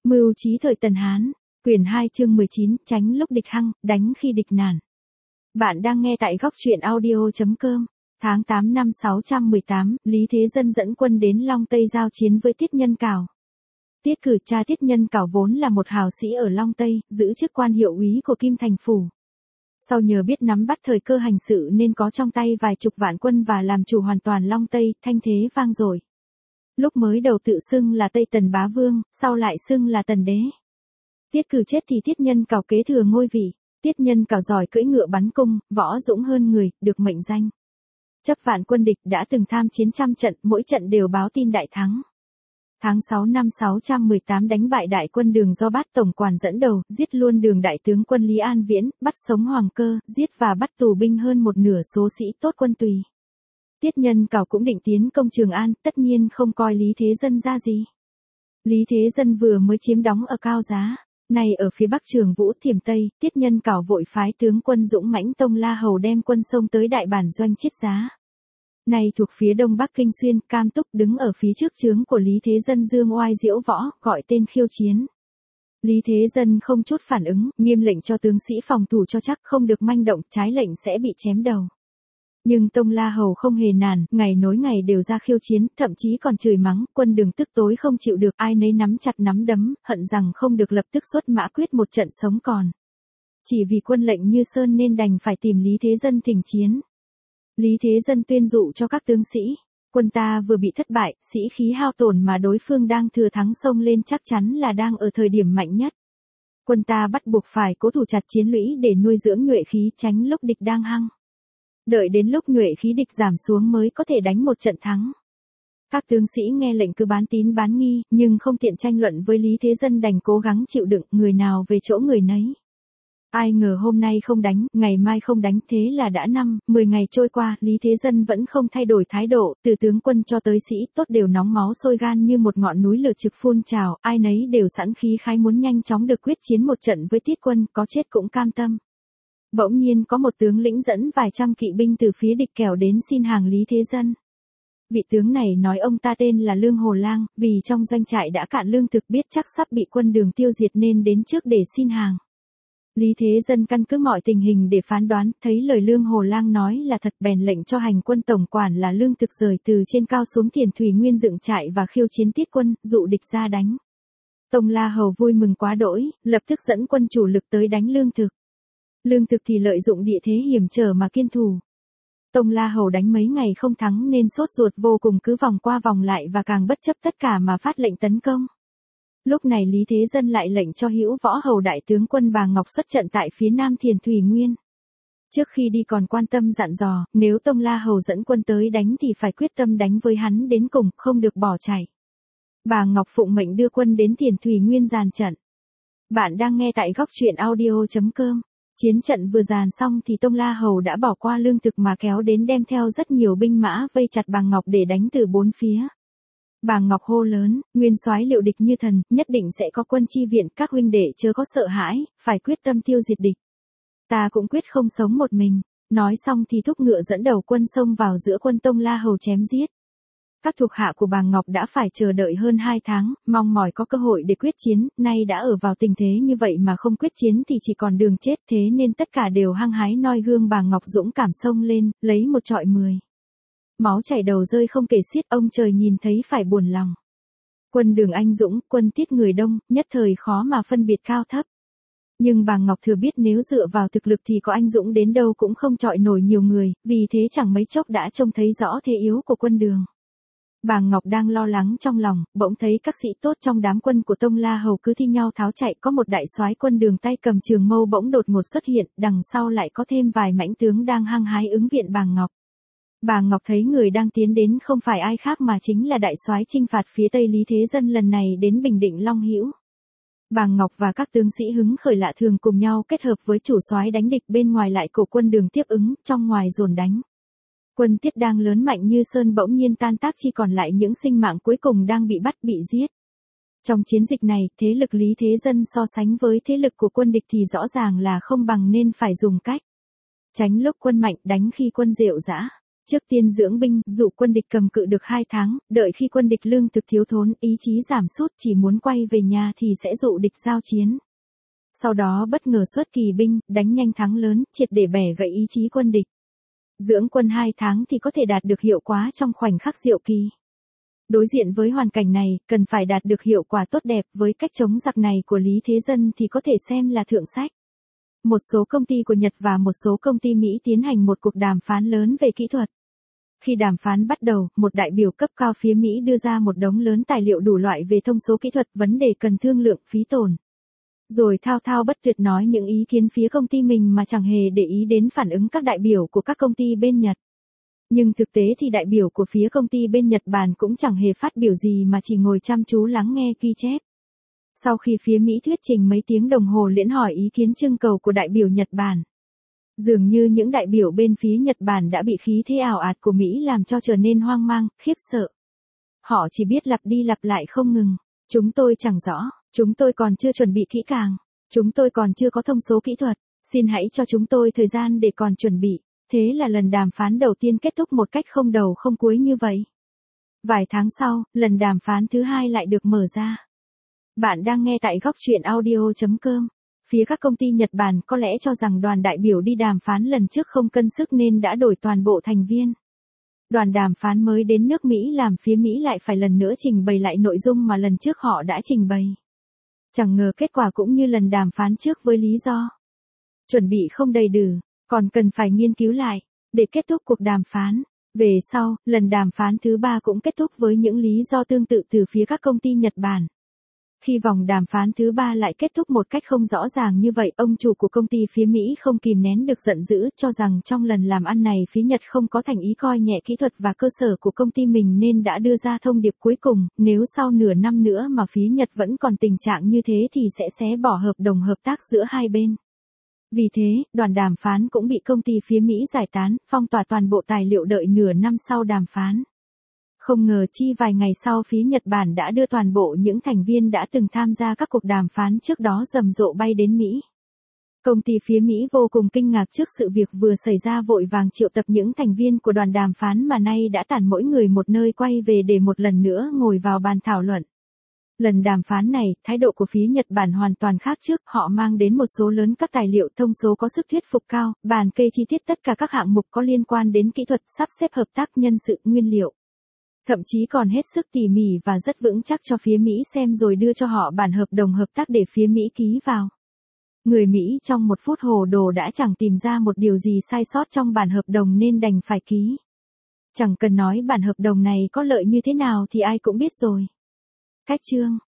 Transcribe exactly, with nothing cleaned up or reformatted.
Mưu trí thời Tần Hán, quyển hai chương mười chín, tránh lúc địch hăng, đánh khi địch nản. Bạn đang nghe tại góc truyện audio.com. Tháng tám năm sáu trăm mười tám, Lý Thế Dân dẫn quân đến Long Tây giao chiến với Tiết Nhân Cảo. Tiết Cử cha Tiết Nhân Cảo vốn là một hào sĩ ở Long Tây, giữ chức quan hiệu úy của Kim Thành Phủ. Sau nhờ biết nắm bắt thời cơ hành sự nên có trong tay vài chục vạn quân và làm chủ hoàn toàn Long Tây, thanh thế vang dội. Lúc mới đầu tự xưng là Tây Tần Bá Vương, sau lại xưng là Tần Đế. Tiết Cử chết thì Tiết Nhân Cảo kế thừa ngôi vị. Tiết Nhân Cảo giỏi cưỡi ngựa bắn cung, võ dũng hơn người, được mệnh danh chấp vạn quân địch, đã từng tham chiến trăm trận, mỗi trận đều báo tin đại thắng. Tháng sáu năm sáu trăm mười tám đánh bại đại quân Đường do Bát tổng quản dẫn đầu, giết luôn Đường đại tướng quân Lý An Viễn, bắt sống Hoàng Cơ, giết và bắt tù binh hơn một nửa số sĩ tốt quân Tùy. Tiết Nhân Cảo cũng định tiến công Trường An, tất nhiên không coi Lý Thế Dân ra gì. Lý Thế Dân vừa mới chiếm đóng ở Cao Giá, nay ở phía bắc Trường Vũ Thiểm Tây, Tiết Nhân Cảo vội phái tướng quân dũng mãnh Tông La Hầu đem quân xông tới đại bản doanh Chiết Giá. Này thuộc phía đông bắc Kinh Xuyên, Cam Túc đứng ở phía trước trướng của Lý Thế Dân dương oai diễu võ, gọi tên khiêu chiến. Lý Thế Dân không chút phản ứng, nghiêm lệnh cho tướng sĩ phòng thủ cho chắc, không được manh động, trái lệnh sẽ bị chém đầu. Nhưng Tông La Hầu không hề nản, ngày nối ngày đều ra khiêu chiến, thậm chí còn chửi mắng, quân Đường tức tối không chịu được, ai nấy nắm chặt nắm đấm, hận rằng không được lập tức xuất mã quyết một trận sống còn. Chỉ vì quân lệnh như sơn nên đành phải tìm Lý Thế Dân thỉnh chiến. Lý Thế Dân tuyên dụ cho các tướng sĩ, quân ta vừa bị thất bại, sĩ khí hao tổn mà đối phương đang thừa thắng xông lên chắc chắn là đang ở thời điểm mạnh nhất. Quân ta bắt buộc phải cố thủ chặt chiến lũy để nuôi dưỡng nhuệ khí, tránh lúc địch đang hăng. Đợi đến lúc nhuệ khí địch giảm xuống mới có thể đánh một trận thắng. Các tướng sĩ nghe lệnh cứ bán tín bán nghi, nhưng không tiện tranh luận với Lý Thế Dân, đành cố gắng chịu đựng, người nào về chỗ người nấy. Ai ngờ hôm nay không đánh, ngày mai không đánh, thế là đã năm, mười ngày trôi qua, Lý Thế Dân vẫn không thay đổi thái độ, từ tướng quân cho tới sĩ tốt đều nóng máu sôi gan như một ngọn núi lửa trực phun trào, ai nấy đều sẵn khí khái muốn nhanh chóng được quyết chiến một trận với Tiết quân, có chết cũng cam tâm. Bỗng nhiên có một tướng lĩnh dẫn vài trăm kỵ binh từ phía địch kẻo đến xin hàng Lý Thế Dân. Vị tướng này nói ông ta tên là Lương Hồ Lang, vì trong doanh trại đã cạn lương thực, biết chắc sắp bị quân Đường tiêu diệt nên đến trước để xin hàng. Lý Thế Dân căn cứ mọi tình hình để phán đoán, thấy lời Lương Hồ Lang nói là thật, bèn lệnh cho hành quân tổng quản là Lương Thực rời từ trên cao xuống Thiền Thủy Nguyên dựng trại và khiêu chiến Tiết quân, dụ địch ra đánh. Tông La Hầu vui mừng quá đỗi, lập tức dẫn quân chủ lực tới đánh Lương Thực. Lương Thực thì lợi dụng địa thế hiểm trở mà kiên thủ. Tông La Hầu đánh mấy ngày không thắng nên sốt ruột vô cùng, cứ vòng qua vòng lại và càng bất chấp tất cả mà phát lệnh tấn công. Lúc này Lý Thế Dân lại lệnh cho Hữu Võ Hầu đại tướng quân Bà Ngọc xuất trận tại phía nam Thiền Thủy Nguyên. Trước khi đi còn quan tâm dặn dò, nếu Tông La Hầu dẫn quân tới đánh thì phải quyết tâm đánh với hắn đến cùng, không được bỏ chạy. Bà Ngọc phụng mệnh đưa quân đến Thiền Thủy Nguyên dàn trận. Bạn đang nghe tại góc truyện audio.com. Chiến trận vừa dàn xong thì Tông La Hầu đã bỏ qua lương thực mà kéo đến, đem theo rất nhiều binh mã vây chặt Bà Ngọc để đánh từ bốn phía. Bà Ngọc hô lớn, nguyên soái liệu địch như thần, nhất định sẽ có quân chi viện, các huynh đệ chớ có sợ hãi, phải quyết tâm tiêu diệt địch. Ta cũng quyết không sống một mình. Nói xong thì thúc ngựa dẫn đầu quân xông vào giữa quân Tông La Hầu chém giết. Các thuộc hạ của Bà Ngọc đã phải chờ đợi hơn hai tháng, mong mỏi có cơ hội để quyết chiến, nay đã ở vào tình thế như vậy mà không quyết chiến thì chỉ còn đường chết, thế nên tất cả đều hăng hái noi gương Bà Ngọc dũng cảm xông lên, lấy một trọi mười. Máu chảy đầu rơi không kể xiết, ông trời nhìn thấy phải buồn lòng. Quân Đường anh dũng, quân Tiết người đông, nhất thời khó mà phân biệt cao thấp. Nhưng Bà Ngọc thừa biết nếu dựa vào thực lực thì có anh dũng đến đâu cũng không chọi nổi nhiều người, vì thế chẳng mấy chốc đã trông thấy rõ thế yếu của quân Đường. Bà Ngọc đang lo lắng trong lòng, bỗng thấy các sĩ tốt trong đám quân của Tông La Hầu cứ thi nhau tháo chạy, có một đại soái quân Đường tay cầm trường mâu bỗng đột ngột xuất hiện, đằng sau lại có thêm vài mãnh tướng đang hăng hái ứng viện Bà Ngọc. Bà Ngọc thấy người đang tiến đến không phải ai khác mà chính là đại soái chinh phạt phía Tây Lý Thế Dân lần này đến Bình Định Long Hữu. Bà Ngọc và các tướng sĩ hứng khởi lạ thường cùng nhau kết hợp với chủ soái đánh địch, bên ngoài lại cổ quân Đường tiếp ứng, trong ngoài dồn đánh. Quân Tiết đang lớn mạnh như sơn bỗng nhiên tan tác, chỉ còn lại những sinh mạng cuối cùng đang bị bắt bị giết. Trong chiến dịch này, thế lực Lý Thế Dân so sánh với thế lực của quân địch thì rõ ràng là không bằng, nên phải dùng cách tránh lúc quân mạnh, đánh khi quân rệu rã. Trước tiên dưỡng binh, dụ quân địch cầm cự được hai tháng, đợi khi quân địch lương thực thiếu thốn, ý chí giảm sút chỉ muốn quay về nhà thì sẽ dụ địch giao chiến. Sau đó bất ngờ xuất kỳ binh, đánh nhanh thắng lớn, triệt để bẻ gãy ý chí quân địch. Dưỡng quân hai tháng thì có thể đạt được hiệu quả trong khoảnh khắc diệu kỳ. Đối diện với hoàn cảnh này, cần phải đạt được hiệu quả tốt đẹp, với cách chống giặc này của Lý Thế Dân thì có thể xem là thượng sách. Một số công ty của Nhật và một số công ty Mỹ tiến hành một cuộc đàm phán lớn về kỹ thuật. Khi đàm phán bắt đầu, một đại biểu cấp cao phía Mỹ đưa ra một đống lớn tài liệu đủ loại về thông số kỹ thuật, vấn đề cần thương lượng, phí tổn. Rồi thao thao bất tuyệt nói những ý kiến phía công ty mình mà chẳng hề để ý đến phản ứng các đại biểu của các công ty bên Nhật. Nhưng thực tế thì đại biểu của phía công ty bên Nhật Bản cũng chẳng hề phát biểu gì mà chỉ ngồi chăm chú lắng nghe ghi chép. Sau khi phía Mỹ thuyết trình mấy tiếng đồng hồ liễn hỏi ý kiến trưng cầu của đại biểu Nhật Bản. Dường như những đại biểu bên phía Nhật Bản đã bị khí thế ảo ạt của Mỹ làm cho trở nên hoang mang, khiếp sợ. Họ chỉ biết lặp đi lặp lại không ngừng. Chúng tôi chẳng rõ, chúng tôi còn chưa chuẩn bị kỹ càng, chúng tôi còn chưa có thông số kỹ thuật, xin hãy cho chúng tôi thời gian để còn chuẩn bị. Thế là lần đàm phán đầu tiên kết thúc một cách không đầu không cuối như vậy. Vài tháng sau, lần đàm phán thứ hai lại được mở ra. Bạn đang nghe tại góc truyện audio chấm com. Phía các công ty Nhật Bản có lẽ cho rằng đoàn đại biểu đi đàm phán lần trước không cân sức nên đã đổi toàn bộ thành viên. Đoàn đàm phán mới đến nước Mỹ làm phía Mỹ lại phải lần nữa trình bày lại nội dung mà lần trước họ đã trình bày. Chẳng ngờ kết quả cũng như lần đàm phán trước với lý do chuẩn bị không đầy đủ, còn cần phải nghiên cứu lại, để kết thúc cuộc đàm phán. Về sau, lần đàm phán thứ ba cũng kết thúc với những lý do tương tự từ phía các công ty Nhật Bản. Khi vòng đàm phán thứ ba lại kết thúc một cách không rõ ràng như vậy, ông chủ của công ty phía Mỹ không kìm nén được giận dữ, cho rằng trong lần làm ăn này phía Nhật không có thành ý coi nhẹ kỹ thuật và cơ sở của công ty mình nên đã đưa ra thông điệp cuối cùng, nếu sau nửa năm nữa mà phía Nhật vẫn còn tình trạng như thế thì sẽ xé bỏ hợp đồng hợp tác giữa hai bên. Vì thế, đoàn đàm phán cũng bị công ty phía Mỹ giải tán, phong tỏa toàn bộ tài liệu đợi nửa năm sau đàm phán. Không ngờ chi vài ngày sau phía Nhật Bản đã đưa toàn bộ những thành viên đã từng tham gia các cuộc đàm phán trước đó rầm rộ bay đến Mỹ. Công ty phía Mỹ vô cùng kinh ngạc trước sự việc vừa xảy ra, vội vàng triệu tập những thành viên của đoàn đàm phán mà nay đã tản mỗi người một nơi quay về để một lần nữa ngồi vào bàn thảo luận. Lần đàm phán này, thái độ của phía Nhật Bản hoàn toàn khác trước, họ mang đến một số lớn các tài liệu thông số có sức thuyết phục cao, bàn kê chi tiết tất cả các hạng mục có liên quan đến kỹ thuật, sắp xếp hợp tác nhân sự, nguyên liệu. Thậm chí còn hết sức tỉ mỉ và rất vững chắc cho phía Mỹ xem rồi đưa cho họ bản hợp đồng hợp tác để phía Mỹ ký vào. Người Mỹ trong một phút hồ đồ đã chẳng tìm ra một điều gì sai sót trong bản hợp đồng nên đành phải ký. Chẳng cần nói bản hợp đồng này có lợi như thế nào thì ai cũng biết rồi. Cách chương